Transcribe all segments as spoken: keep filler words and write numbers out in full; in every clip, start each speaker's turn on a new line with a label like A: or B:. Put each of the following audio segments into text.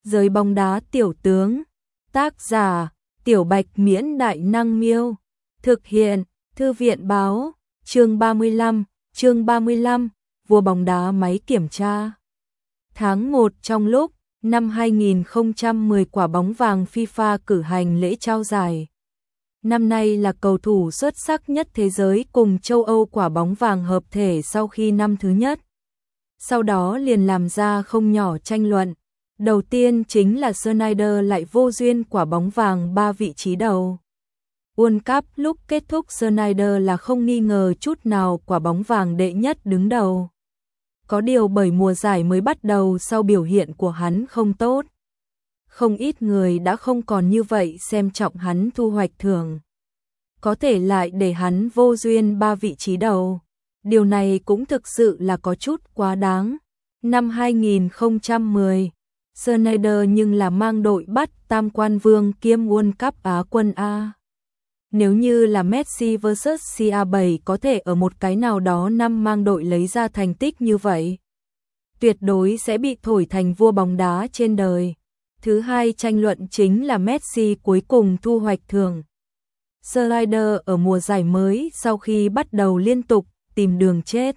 A: Giới bóng đá tiểu tướng. Tác giả: Tiểu Bạch Miễn Đại Năng Miêu. Thực hiện: Thư viện Báo. Chương ba mươi lăm, chương ba mươi lăm, vua bóng đá máy kiểm tra. Tháng một trong lúc năm hai nghìn không trăm mười quả bóng vàng FIFA cử hành lễ trao giải. Năm nay là cầu thủ xuất sắc nhất thế giới cùng châu Âu quả bóng vàng hợp thể sau khi năm thứ nhất. Sau đó liền làm ra không nhỏ tranh luận. Đầu tiên chính là Sneijder lại vô duyên quả bóng vàng ba vị trí đầu. World Cup lúc kết thúc Sneijder là không nghi ngờ chút nào quả bóng vàng đệ nhất đứng đầu. Có điều bởi mùa giải mới bắt đầu sau biểu hiện của hắn không tốt. Không ít người đã không còn như vậy xem trọng hắn thu hoạch thưởng. Có thể lại để hắn vô duyên ba vị trí đầu. Điều này cũng thực sự là có chút quá đáng. Năm hai nghìn không trăm mười, Sneijder nhưng là mang đội bắt tam quan vương kiêm World Cup Á quân A. Nếu như là Messi versus xê a bảy có thể ở một cái nào đó năm mang đội lấy ra thành tích như vậy, tuyệt đối sẽ bị thổi thành vua bóng đá trên đời. Thứ hai tranh luận chính là Messi cuối cùng thu hoạch thưởng. Sneijder ở mùa giải mới sau khi bắt đầu liên tục tìm đường chết.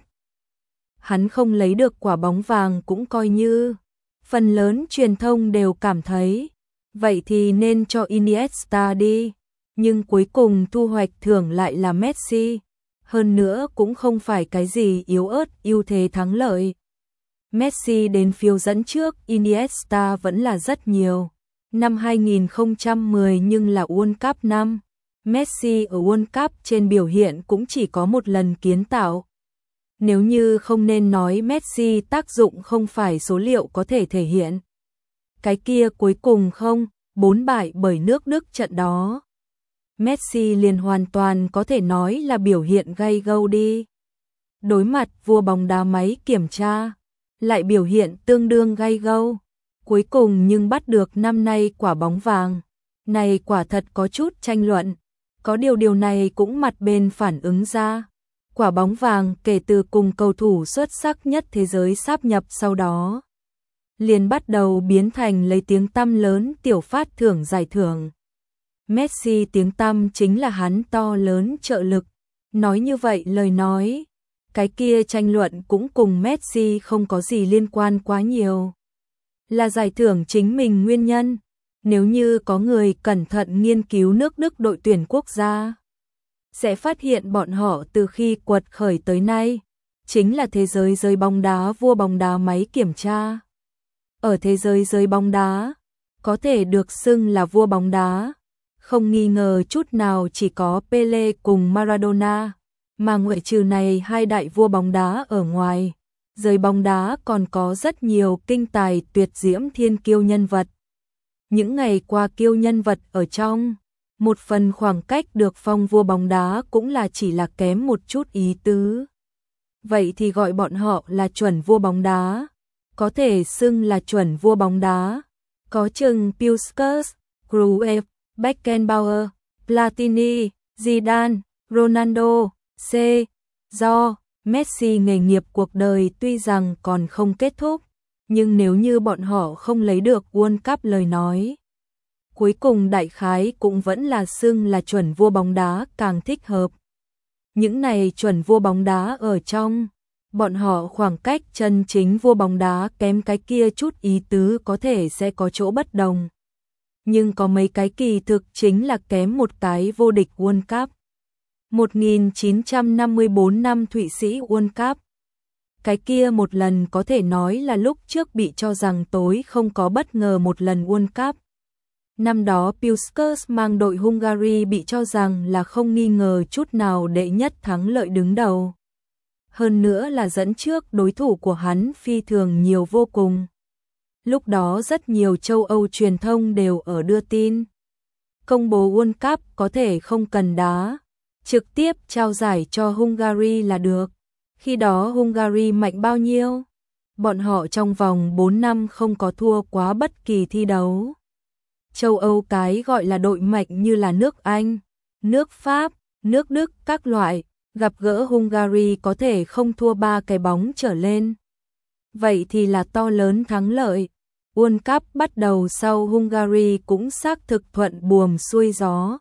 A: Hắn không lấy được quả bóng vàng cũng coi như. Phần lớn truyền thông đều cảm thấy, vậy thì nên cho Iniesta đi. Nhưng cuối cùng thu hoạch thưởng lại là Messi. Hơn nữa cũng không phải cái gì yếu ớt ưu thế thắng lợi. Messi đến phiếu dẫn trước, Iniesta vẫn là rất nhiều. Năm hai nghìn không trăm mười nhưng là World Cup năm. Messi ở World Cup trên biểu hiện cũng chỉ có một lần kiến tạo. Nếu như không nên nói Messi tác dụng không phải số liệu có thể thể hiện. Cái kia cuối cùng không, bốn bại bởi nước Đức trận đó. Messi liền hoàn toàn có thể nói là biểu hiện gay gâu đi. Đối mặt vua bóng đá máy kiểm tra, lại biểu hiện tương đương gay gâu. Cuối cùng nhưng bắt được năm nay quả bóng vàng. Này quả thật có chút tranh luận. Có điều điều này cũng mặt bên phản ứng ra. Quả bóng vàng kể từ cùng cầu thủ xuất sắc nhất thế giới sáp nhập sau đó, liền bắt đầu biến thành lấy tiếng tăm lớn tiểu phát thưởng giải thưởng. Messi tiếng tăm chính là hắn to lớn trợ lực. Nói như vậy lời nói, cái kia tranh luận cũng cùng Messi không có gì liên quan quá nhiều. Là giải thưởng chính mình nguyên nhân. Nếu như có người cẩn thận nghiên cứu nước Đức đội tuyển quốc gia, sẽ phát hiện bọn họ từ khi quật khởi tới nay, chính là thế giới giới bóng đá vua bóng đá máy kiểm tra. Ở thế giới giới bóng đá, có thể được xưng là vua bóng đá, không nghi ngờ chút nào chỉ có Pele cùng Maradona, mà ngoại trừ này hai đại vua bóng đá ở ngoài, giới bóng đá còn có rất nhiều kinh tài tuyệt diễm thiên kiêu nhân vật. Những ngày qua kiêu nhân vật ở trong, một phần khoảng cách được phong vua bóng đá cũng là chỉ là kém một chút ý tứ. Vậy thì gọi bọn họ là chuẩn vua bóng đá, có thể xưng là chuẩn vua bóng đá. Có chừng Puskas, Cruyff, Beckenbauer, Platini, Zidane, Ronaldo, C. Do Messi nghề nghiệp cuộc đời tuy rằng còn không kết thúc, nhưng nếu như bọn họ không lấy được World Cup lời nói, cuối cùng đại khái cũng vẫn là xưng là chuẩn vua bóng đá càng thích hợp. Những này chuẩn vua bóng đá ở trong, bọn họ khoảng cách chân chính vua bóng đá kém cái kia chút ý tứ có thể sẽ có chỗ bất đồng. Nhưng có mấy cái kỳ thực chính là kém một cái vô địch World Cup. một nghìn chín trăm năm mươi tư năm Thụy Sĩ World Cup. Cái kia một lần có thể nói là lúc trước bị cho rằng tối không có bất ngờ một lần World Cup. Năm đó Puskas mang đội Hungary bị cho rằng là không nghi ngờ chút nào đệ nhất thắng lợi đứng đầu. Hơn nữa là dẫn trước đối thủ của hắn phi thường nhiều vô cùng. Lúc đó rất nhiều châu Âu truyền thông đều ở đưa tin. Công bố World Cup có thể không cần đá, trực tiếp trao giải cho Hungary là được. Khi đó Hungary mạnh bao nhiêu? Bọn họ trong vòng bốn năm không có thua quá bất kỳ thi đấu. Châu Âu cái gọi là đội mạnh như là nước Anh, nước Pháp, nước Đức các loại, gặp gỡ Hungary có thể không thua ba cái bóng trở lên. Vậy thì là to lớn thắng lợi. World Cup bắt đầu sau Hungary cũng xác thực thuận buồm xuôi gió.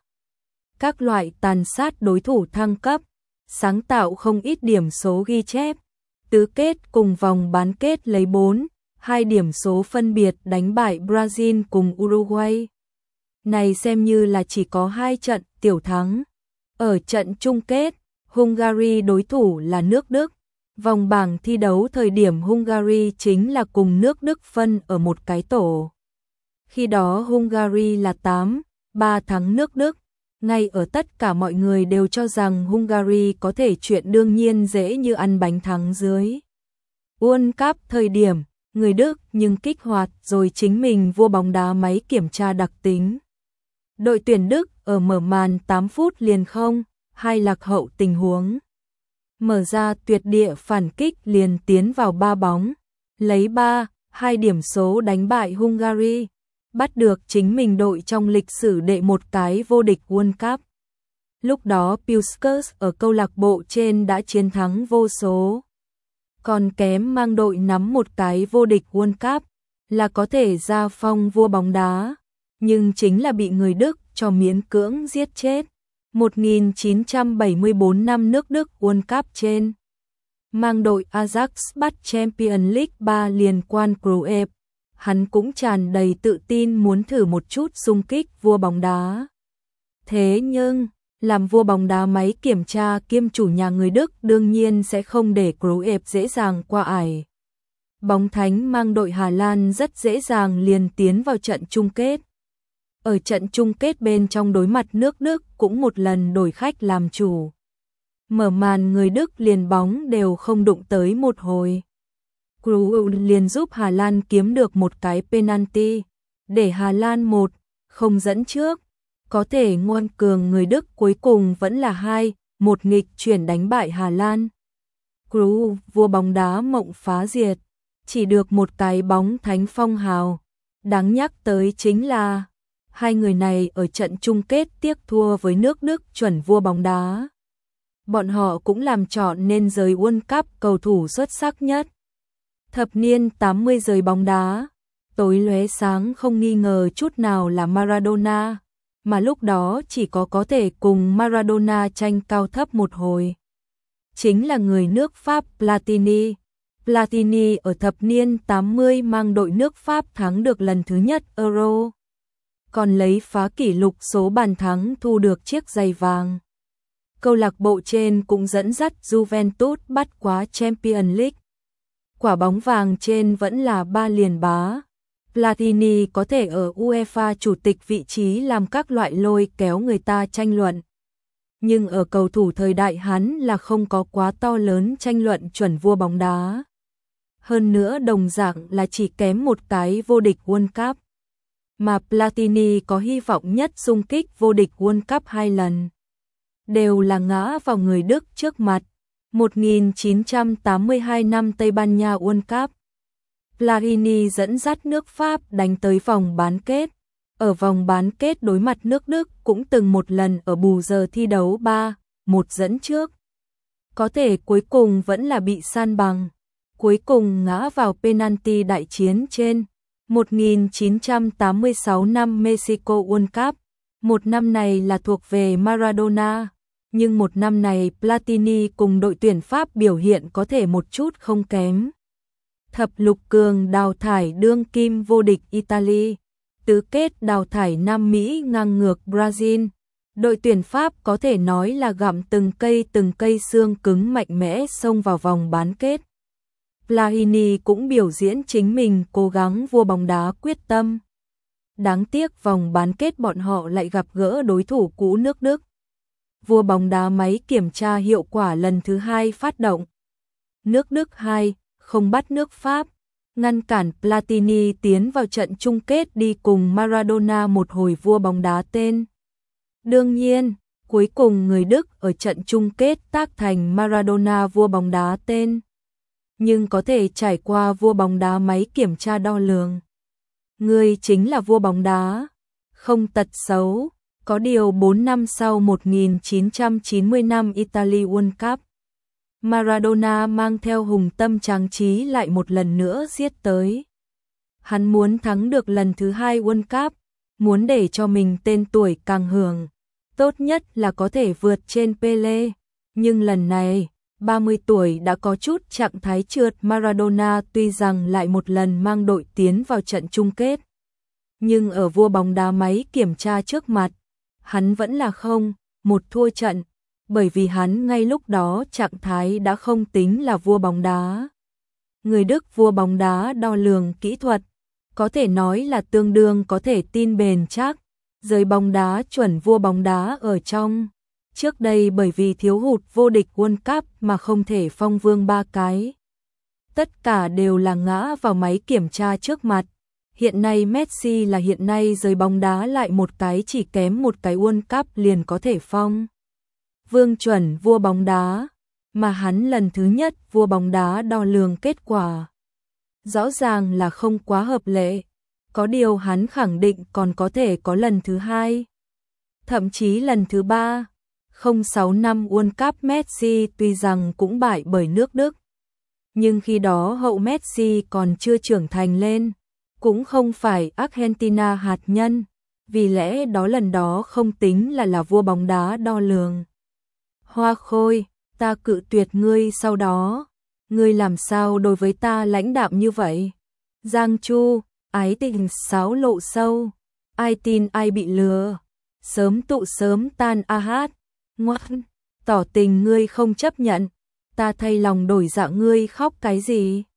A: Các loại tàn sát đối thủ thăng cấp, sáng tạo không ít điểm số ghi chép. Tứ kết cùng vòng bán kết lấy bốn, hai điểm số phân biệt đánh bại Brazil cùng Uruguay. Này xem như là chỉ có hai trận tiểu thắng. Ở trận chung kết, Hungary đối thủ là nước Đức. Vòng bảng thi đấu thời điểm Hungary chính là cùng nước Đức phân ở một cái tổ. Khi đó Hungary là tám ba thắng nước Đức. Ngay ở tất cả mọi người đều cho rằng Hungary có thể chuyện đương nhiên dễ như ăn bánh thắng dưới. World Cup thời điểm, người Đức nhưng kích hoạt rồi chính mình vua bóng đá máy kiểm tra đặc tính. Đội tuyển Đức ở mở màn tám phút liền không, hai lạc hậu tình huống. Mở ra tuyệt địa phản kích liền tiến vào ba bóng, lấy ba hai điểm số đánh bại Hungary, bắt được chính mình đội trong lịch sử đệ một cái vô địch World Cup. Lúc đó Puskás ở câu lạc bộ trên đã chiến thắng vô số. Còn kém mang đội nắm một cái vô địch World Cup là có thể ra phong vua bóng đá, nhưng chính là bị người Đức cho miễn cưỡng giết chết. một nghìn chín trăm bảy mươi tư năm nước Đức World Cup trên, mang đội Ajax bắt Champions League ba liên quan Cruyff, hắn cũng tràn đầy tự tin muốn thử một chút xung kích vua bóng đá. Thế nhưng, làm vua bóng đá máy kiểm tra kiêm chủ nhà người Đức đương nhiên sẽ không để Cruyff dễ dàng qua ải. Bóng thánh mang đội Hà Lan rất dễ dàng liền tiến vào trận chung kết. Ở trận chung kết bên trong đối mặt nước Đức cũng một lần đổi khách làm chủ. Mở màn người Đức liền bóng đều không đụng tới một hồi. Cruyff liền giúp Hà Lan kiếm được một cái penalty, để Hà Lan một không dẫn trước. Có thể ngoan cường người Đức cuối cùng vẫn là hai một nghịch chuyển đánh bại Hà Lan. Cruyff vua bóng đá mộng phá diệt, chỉ được một cái bóng thánh phong hào. Đáng nhắc tới chính là hai người này ở trận chung kết tiếc thua với nước Đức chuẩn vua bóng đá. Bọn họ cũng làm chọn nên giới World Cup cầu thủ xuất sắc nhất. Thập niên tám mươi giới bóng đá, tối lóe sáng không nghi ngờ chút nào là Maradona, mà lúc đó chỉ có có thể cùng Maradona tranh cao thấp một hồi. Chính là người nước Pháp Platini. Platini ở thập niên tám mươi mang đội nước Pháp thắng được lần thứ nhất Euro, còn lấy phá kỷ lục số bàn thắng thu được chiếc giày vàng. Câu lạc bộ trên cũng dẫn dắt Juventus bắt quá Champions League. Quả bóng vàng trên vẫn là ba liền bá. Platini có thể ở UEFA chủ tịch vị trí làm các loại lôi kéo người ta tranh luận. Nhưng ở cầu thủ thời đại hắn là không có quá to lớn tranh luận chuẩn vua bóng đá. Hơn nữa đồng dạng là chỉ kém một cái vô địch World Cup. Mà Platini có hy vọng nhất xung kích vô địch World Cup hai lần. Đều là ngã vào người Đức trước mặt. một nghìn chín trăm tám mươi hai năm Tây Ban Nha World Cup, Platini dẫn dắt nước Pháp đánh tới vòng bán kết. Ở vòng bán kết đối mặt nước Đức cũng từng một lần ở bù giờ thi đấu ba một dẫn trước. Có thể cuối cùng vẫn là bị san bằng. Cuối cùng ngã vào penalty đại chiến trên. một nghìn chín trăm tám mươi sáu năm Mexico World Cup, một năm này là thuộc về Maradona. Nhưng một năm này Platini cùng đội tuyển Pháp biểu hiện có thể một chút không kém. Thập lục cường đào thải đương kim vô địch Italy, tứ kết đào thải Nam Mỹ ngang ngược Brazil. Đội tuyển Pháp có thể nói là gặm từng cây từng cây xương cứng mạnh mẽ xông vào vòng bán kết. Platini cũng biểu diễn chính mình cố gắng vua bóng đá quyết tâm. Đáng tiếc vòng bán kết bọn họ lại gặp gỡ đối thủ cũ nước Đức. Vua bóng đá máy kiểm tra hiệu quả lần thứ hai phát động. Nước Đức hai không bắt nước Pháp, ngăn cản Platini tiến vào trận chung kết đi cùng Maradona một hồi vua bóng đá tên. Đương nhiên, cuối cùng người Đức ở trận chung kết tác thành Maradona vua bóng đá tên. Nhưng có thể trải qua vua bóng đá máy kiểm tra đo lường. Người chính là vua bóng đá, không tật xấu. Có điều bốn năm sau một nghìn chín trăm chín mươi năm Italy World Cup, Maradona mang theo hùng tâm tráng trí lại một lần nữa giết tới. Hắn muốn thắng được lần thứ hai World Cup, muốn để cho mình tên tuổi càng hưởng. Tốt nhất là có thể vượt trên Pele. Nhưng lần này, ba mươi tuổi đã có chút trạng thái trượt. Maradona tuy rằng lại một lần mang đội tiến vào trận chung kết, nhưng ở vua bóng đá máy kiểm tra trước mặt, hắn vẫn là không, một thua trận, bởi vì hắn ngay lúc đó trạng thái đã không tính là vua bóng đá. Người Đức vua bóng đá đo lường kỹ thuật, có thể nói là tương đương có thể tin bền chắc, giới bóng đá chuẩn vua bóng đá ở trong. Trước đây bởi vì thiếu hụt vô địch World Cup mà không thể phong vương ba cái. Tất cả đều là ngã vào máy kiểm tra trước mặt. Hiện nay Messi là hiện nay giới bóng đá lại một cái chỉ kém một cái World Cup liền có thể phong vương chuẩn vua bóng đá, mà hắn lần thứ nhất vua bóng đá đo lường kết quả. Rõ ràng là không quá hợp lệ, có điều hắn khẳng định còn có thể có lần thứ hai, thậm chí lần thứ ba. Không sáu năm World Cup Messi tuy rằng cũng bại bởi nước Đức, nhưng khi đó hậu Messi còn chưa trưởng thành lên, cũng không phải Argentina hạt nhân, vì lẽ đó lần đó không tính là là vua bóng đá đo lường. Hoa Khôi, ta cự tuyệt ngươi sau đó, ngươi làm sao đối với ta lãnh đạm như vậy? Giang Chu, ái tình sáo lộ sâu, ai tin ai bị lừa, sớm tụ sớm tan a hát, ngoan, tỏ tình ngươi không chấp nhận, ta thay lòng đổi dạ ngươi khóc cái gì?